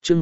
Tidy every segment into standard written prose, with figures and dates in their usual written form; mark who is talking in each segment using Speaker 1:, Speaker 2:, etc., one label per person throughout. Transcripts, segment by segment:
Speaker 1: chương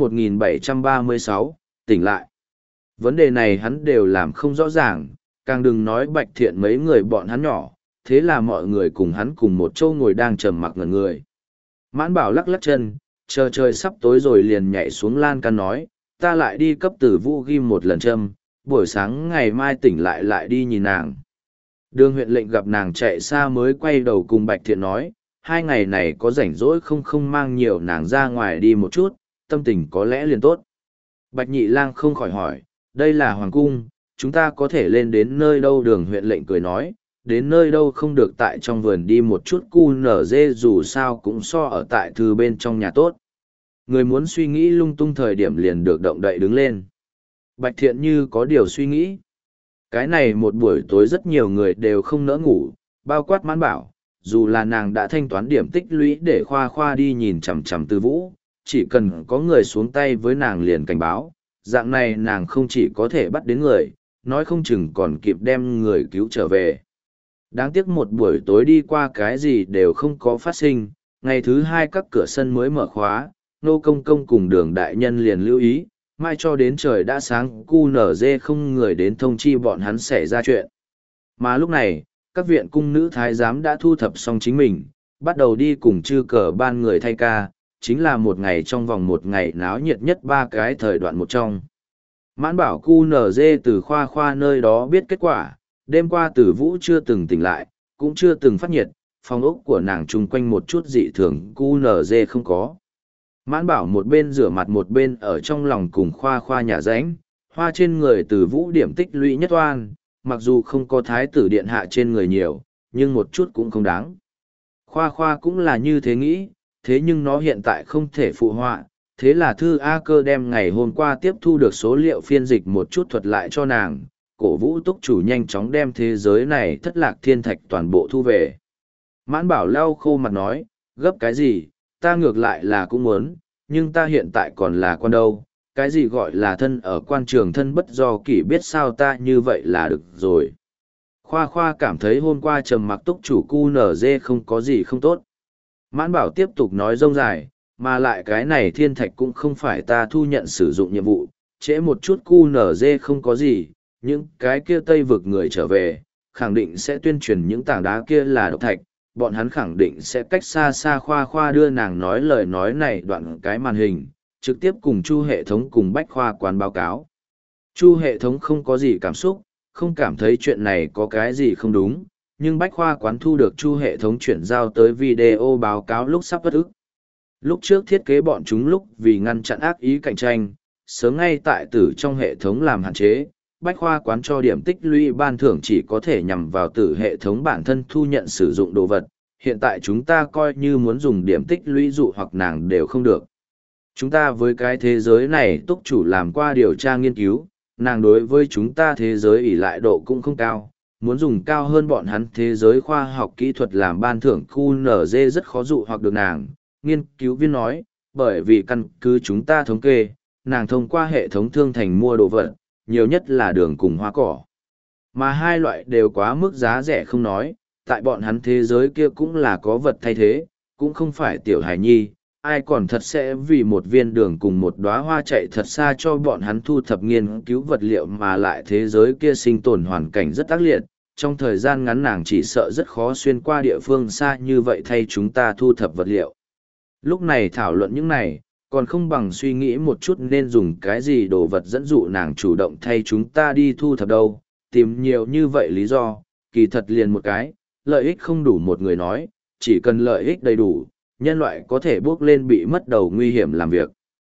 Speaker 1: 1736, tỉnh lại. Vấn đề này hắn đều làm không rõ ràng, càng đừng nói Bạch Thiện mấy người bọn hắn nhỏ, thế là mọi người cùng hắn cùng một chỗ ngồi đang trầm mặc ngẩn người. Mãn Bảo lắc lắc chân, chờ trời sắp tối rồi liền nhảy xuống lan can nói, ta lại đi cấp Tử Vũ ghim một lần châm, buổi sáng ngày mai tỉnh lại lại đi nhìn nàng. Đường huyện lệnh gặp nàng chạy xa mới quay đầu cùng Bạch Thiện nói, 2 ngày này có rảnh rỗi không mang nhiều nàng ra ngoài đi một chút, tâm tình có lẽ liền tốt. Bạch Nhị Lang không khỏi hỏi, đây là hoàng cung, chúng ta có thể lên đến nơi đâu? Đường huyện lệnh cười nói, đến nơi đâu không được, tại trong vườn đi một chút cu nở dê dù sao cũng so ở tại thư bên trong nhà tốt. Người muốn suy nghĩ lung tung thời điểm liền được động đậy đứng lên. Bạch Thiện như có điều suy nghĩ. Cái này một buổi tối rất nhiều người đều không nỡ ngủ, bao quát Mãn Bảo, dù là nàng đã thanh toán điểm tích lũy để khoa khoa đi nhìn chằm chằm Từ Vũ, chỉ cần có người xuống tay với nàng liền cảnh báo, dạng này nàng không chỉ có thể bắt đến người, nói không chừng còn kịp đem người cứu trở về. Đáng tiếc một buổi tối đi qua cái gì đều không có phát sinh, ngày thứ 2 các cửa sân mới mở khóa, Nô Công Công cùng Đường đại nhân liền lưu ý, mai cho đến trời đã sáng cu nở dê không người đến thông chi bọn hắn xảy ra chuyện. Mà lúc này, các viện cung nữ thái giám đã thu thập xong chính mình, bắt đầu đi cùng chư cờ ban người thay ca, chính là một ngày trong vòng một ngày náo nhiệt nhất 3 cái thời đoạn một trong. Mãn Bảo cu nở dê từ khoa khoa nơi đó biết kết quả, đêm qua Tử Vũ chưa từng tỉnh lại, cũng chưa từng phát nhiệt, phòng ốc của nàng chung quanh một chút dị thường cu nở dê không có. Mãn Bảo một bên rửa mặt một bên ở trong lòng cùng khoa khoa nhà ránh, hoa trên người Tử Vũ điểm tích lũy nhất oan, mặc dù không có thái tử điện hạ trên người nhiều, nhưng một chút cũng không đáng. Khoa khoa cũng là như thế nghĩ, thế nhưng nó hiện tại không thể phụ họa, thế là Thư A Cơ đem ngày hôm qua tiếp thu được số liệu phiên dịch một chút thuật lại cho nàng, cổ vũ túc chủ nhanh chóng đem thế giới này thất lạc thiên thạch toàn bộ thu về. Mãn Bảo lau khô mặt nói, gấp cái gì, ta ngược lại là cũng muốn, nhưng ta hiện tại còn là con đâu, cái gì gọi là thân ở quan trường thân bất do kỷ, biết sao ta như vậy là được rồi. Khoa khoa cảm thấy hôm qua trầm mặc túc chủ cu nở dê không có gì không tốt. Mãn Bảo tiếp tục nói rông dài, mà lại cái này thiên thạch cũng không phải ta thu nhận sử dụng nhiệm vụ, trễ một chút cu nở dê không có gì, những cái kia Tây vực người trở về, khẳng định sẽ tuyên truyền những tảng đá kia là độc thạch, bọn hắn khẳng định sẽ cách xa xa khoa khoa đưa nàng nói lời nói này đoạn cái màn hình, trực tiếp cùng Chu hệ thống cùng Bách Khoa quán báo cáo. Chu hệ thống không có gì cảm xúc, không cảm thấy chuyện này có cái gì không đúng, nhưng Bách Khoa quán thu được Chu hệ thống chuyển giao tới video báo cáo lúc sắp bất ức. Lúc trước thiết kế bọn chúng lúc vì ngăn chặn ác ý cạnh tranh, sớm ngay tại tử trong hệ thống làm hạn chế, Bách Khoa quán cho điểm tích lũy ban thưởng chỉ có thể nhằm vào tử hệ thống bản thân thu nhận sử dụng đồ vật. Hiện tại chúng ta coi như muốn dùng điểm tích lũy dụ hoặc nàng đều không được. Chúng ta với cái thế giới này túc chủ làm qua điều tra nghiên cứu, nàng đối với chúng ta thế giới ỷ lại độ cũng không cao, muốn dùng cao hơn bọn hắn thế giới khoa học kỹ thuật làm ban thưởng QNZ rất khó dụ hoặc được nàng. Nghiên cứu viên nói, bởi vì căn cứ chúng ta thống kê, nàng thông qua hệ thống thương thành mua đồ vật, nhiều nhất là đường cùng hoa cỏ. Mà hai loại đều quá mức giá rẻ không nói, tại bọn hắn thế giới kia cũng là có vật thay thế, cũng không phải tiểu hài nhi, ai còn thật sẽ vì một viên đường cùng một đóa hoa chạy thật xa cho bọn hắn thu thập nghiên cứu vật liệu, mà lại thế giới kia sinh tồn hoàn cảnh rất ác liệt, trong thời gian ngắn nàng chỉ sợ rất khó xuyên qua địa phương xa như vậy thay chúng ta thu thập vật liệu. Lúc này thảo luận những này, còn không bằng suy nghĩ một chút nên dùng cái gì đồ vật dẫn dụ nàng chủ động thay chúng ta đi thu thập đâu, tìm nhiều như vậy lý do, kỳ thật liền một cái, lợi ích không đủ một người nói, chỉ cần lợi ích đầy đủ, nhân loại có thể bước lên bị mất đầu nguy hiểm làm việc.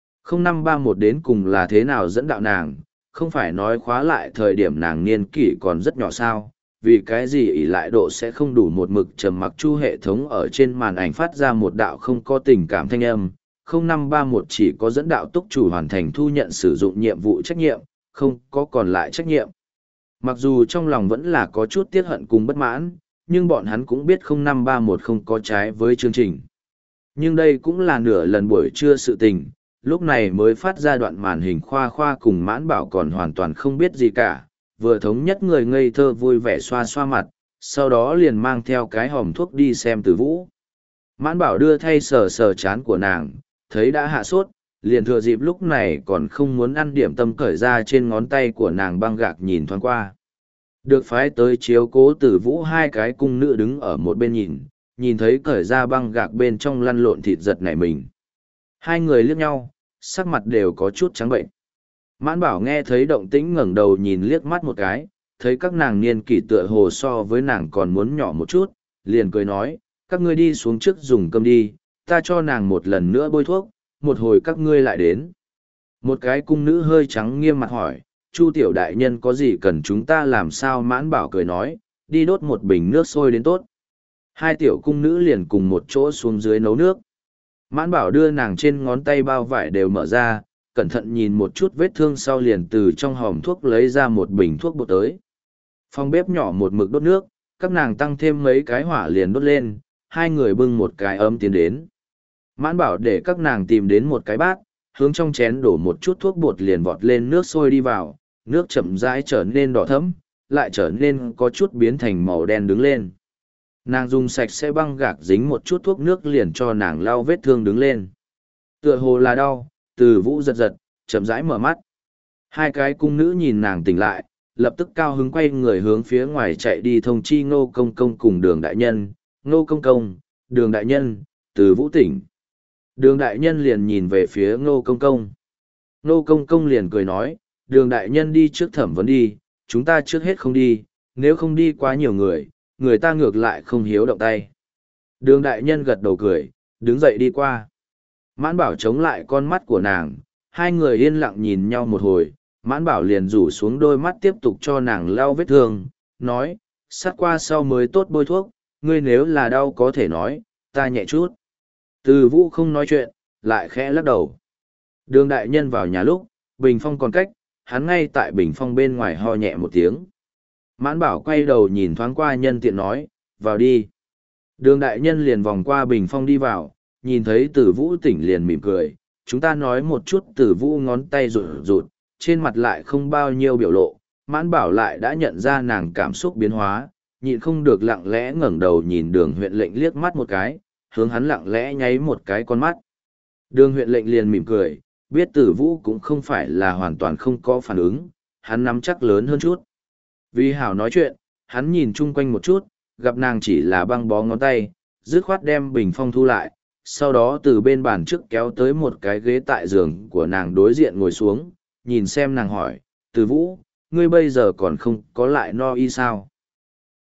Speaker 1: 0531 đến cùng là thế nào dẫn đạo nàng, không phải nói khóa lại thời điểm nàng niên kỷ còn rất nhỏ sao, vì cái gì ỷ lại độ sẽ không đủ một mực trầm mặc. Chu hệ thống ở trên màn ảnh phát ra một đạo không có tình cảm thanh âm, 0531 chỉ có dẫn đạo túc chủ hoàn thành thu nhận sử dụng nhiệm vụ trách nhiệm, không có còn lại trách nhiệm. Mặc dù trong lòng vẫn là có chút tiếc hận cùng bất mãn, nhưng bọn hắn cũng biết 0531 không có trái với chương trình. Nhưng đây cũng là nửa lần buổi trưa sự tình, lúc này mới phát ra đoạn màn hình khoa khoa cùng Mãn Bảo còn hoàn toàn không biết gì cả, vừa thống nhất người ngây thơ vui vẻ xoa xoa mặt, sau đó liền mang theo cái hòm thuốc đi xem Từ Vũ. Mãn Bảo đưa thay sờ sờ chán của nàng, thấy đã hạ sốt, liền thừa dịp lúc này còn không muốn ăn điểm tâm cởi ra trên ngón tay của nàng băng gạc nhìn thoáng qua. Được phái tới chiếu cố Tử Vũ hai cái cung nữ đứng ở một bên nhìn thấy cởi ra băng gạc bên trong lăn lộn thịt giật nảy mình. Hai người liếc nhau, sắc mặt đều có chút trắng bệnh. Mãn Bảo nghe thấy động tĩnh ngẩng đầu nhìn liếc mắt một cái, thấy các nàng niên kỷ tựa hồ so với nàng còn muốn nhỏ một chút, liền cười nói, các ngươi đi xuống trước dùng cơm đi, ta cho nàng một lần nữa bôi thuốc, một hồi các ngươi lại đến. Một cái cung nữ hơi trắng nghiêm mặt hỏi, Chu tiểu đại nhân có gì cần chúng ta làm sao? Mãn Bảo cười nói, đi đốt một bình nước sôi đến tốt. Hai tiểu cung nữ liền cùng một chỗ xuống dưới nấu nước. Mãn Bảo đưa nàng trên ngón tay bao vải đều mở ra, cẩn thận nhìn một chút vết thương sau liền từ trong hòm thuốc lấy ra một bình thuốc bột tới. Phòng bếp nhỏ một mực đốt nước, các nàng tăng thêm mấy cái hỏa liền đốt lên, hai người bưng một cái ấm tiến đến. Mãn Bảo để các nàng tìm đến một cái bát, hướng trong chén đổ một chút thuốc bột liền vọt lên nước sôi đi vào, nước chậm rãi trở nên đỏ thẫm, lại trở nên có chút biến thành màu đen đứng lên. Nàng dùng sạch sẽ băng gạc dính một chút thuốc nước liền cho nàng lau vết thương đứng lên. Tựa hồ là đau, Từ Vũ giật giật, chậm rãi mở mắt. Hai cái cung nữ nhìn nàng tỉnh lại, lập tức cao hứng quay người hướng phía ngoài chạy đi thông chi Ngô Công Công cùng Đường đại nhân. Ngô Công Công, Đường đại nhân, Từ Vũ tỉnh. Đường đại nhân liền nhìn về phía Ngô Công Công. Ngô Công Công liền cười nói, Đường đại nhân đi trước thẩm vấn đi, chúng ta trước hết không đi, nếu không đi quá nhiều người ta ngược lại không hiếu động tay. Đường đại nhân gật đầu cười, đứng dậy đi qua. Mãn Bảo chống lại con mắt của nàng, hai người yên lặng nhìn nhau một hồi, Mãn Bảo liền rủ xuống đôi mắt tiếp tục cho nàng lau vết thương, nói, sát qua sau mới tốt bôi thuốc, ngươi nếu là đau có thể nói, ta nhẹ chút. Từ Vũ không nói chuyện, lại khẽ lắc đầu. Đường đại nhân vào nhà lúc, bình phong còn cách, hắn ngay tại bình phong bên ngoài ho nhẹ một tiếng. Mãn Bảo quay đầu nhìn thoáng qua nhân tiện nói, vào đi. Đường đại nhân liền vòng qua bình phong đi vào, nhìn thấy Tử Vũ tỉnh liền mỉm cười, chúng ta nói một chút. Tử Vũ ngón tay rụt rụt, trên mặt lại không bao nhiêu biểu lộ, Mãn Bảo lại đã nhận ra nàng cảm xúc biến hóa, nhịn không được lặng lẽ ngẩng đầu nhìn Đường huyện lệnh liếc mắt một cái, hướng hắn lặng lẽ nháy một cái con mắt. Đường huyện lệnh liền mỉm cười, biết Tử Vũ cũng không phải là hoàn toàn không có phản ứng, hắn nắm chắc lớn hơn chút. Vì hảo nói chuyện, hắn nhìn chung quanh một chút, gặp nàng chỉ là băng bó ngón tay, dứt khoát đem bình phong thu lại, sau đó từ bên bàn trước kéo tới một cái ghế tại giường của nàng đối diện ngồi xuống, nhìn xem nàng hỏi, Tử Vũ, ngươi bây giờ còn không có lại no y sao?